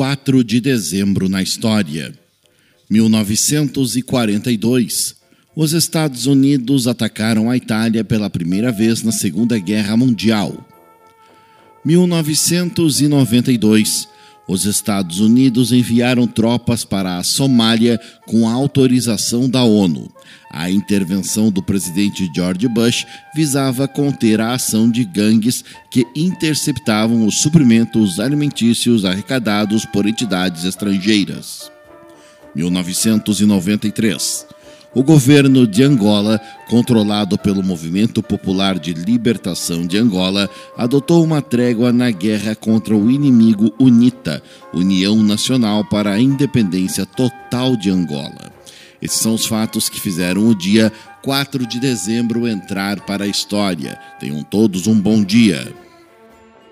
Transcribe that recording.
4 de dezembro na história. 1942. Os Estados Unidos atacaram a Itália pela primeira vez na Segunda Guerra Mundial. 1992. Os Estados Unidos enviaram tropas para a Somália com a autorização da ONU. A intervenção do presidente George Bush visava conter a ação de gangues que interceptavam os suprimentos alimentícios arrecadados por entidades estrangeiras. 1993. O governo de Angola, controlado pelo Movimento Popular de Libertação de Angola, adotou uma trégua na guerra contra o inimigo UNITA, União Nacional para a Independência Total de Angola. Esses são os fatos que fizeram o dia 4 de dezembro entrar para a história. Tenham todos um bom dia.